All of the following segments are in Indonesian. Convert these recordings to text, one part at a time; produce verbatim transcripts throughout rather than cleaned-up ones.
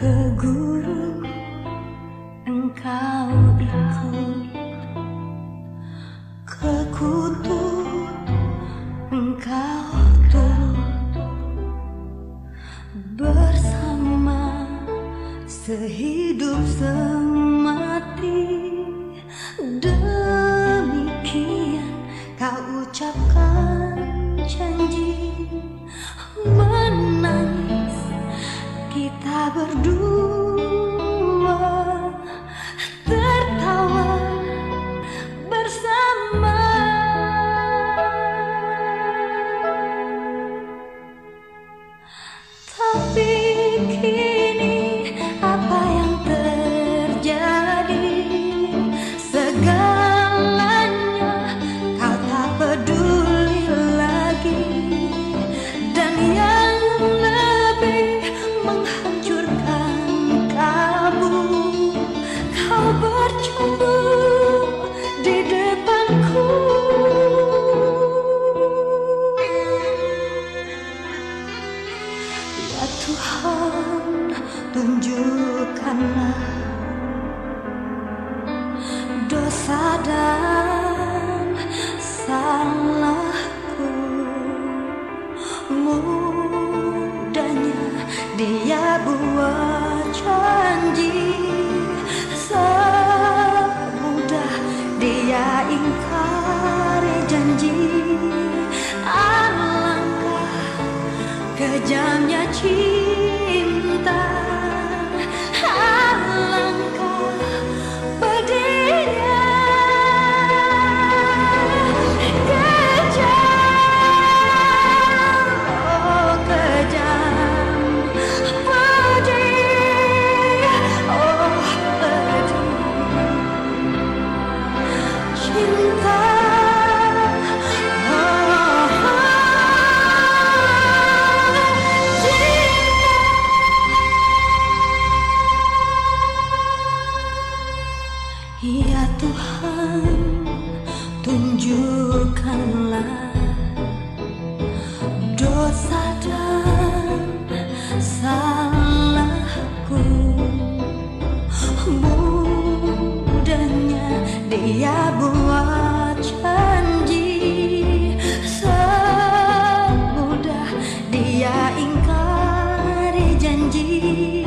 ke guru engkau ikut, ke kutub engkau turut, bersama sehidup semati. Demikian kau ucapkan janji, menangis kita berdua, tertawa bersama. Tapi kini apa yang terjadi? Segalanya kau tak peduli lagi, dan yang lebih menghancurkan kalbu, kau bercumbu di depanku. Ya Tuhan, tunjukkanlah dosa dan salahku. Mudahnya dia buat janji, semudah dia ingkari janji. Alangkah kejamnya cinta, alangkah pedihnya. Kejam, oh kejam, pedih, oh pedih. Cinta, ya Tuhan, tunjukkanlah dosa dan salahku. Mudahnya dia buat janji, semudah dia ingkari janji.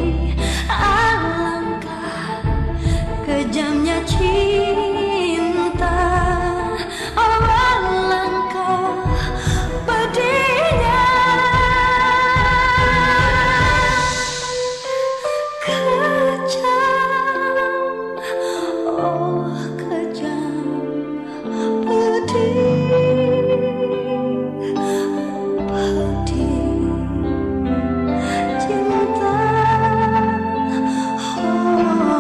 Alangkah kejamnya cinta, oh alangkah pedihnya. Kejam, oh kejam, pedih, pedih. Cinta, oh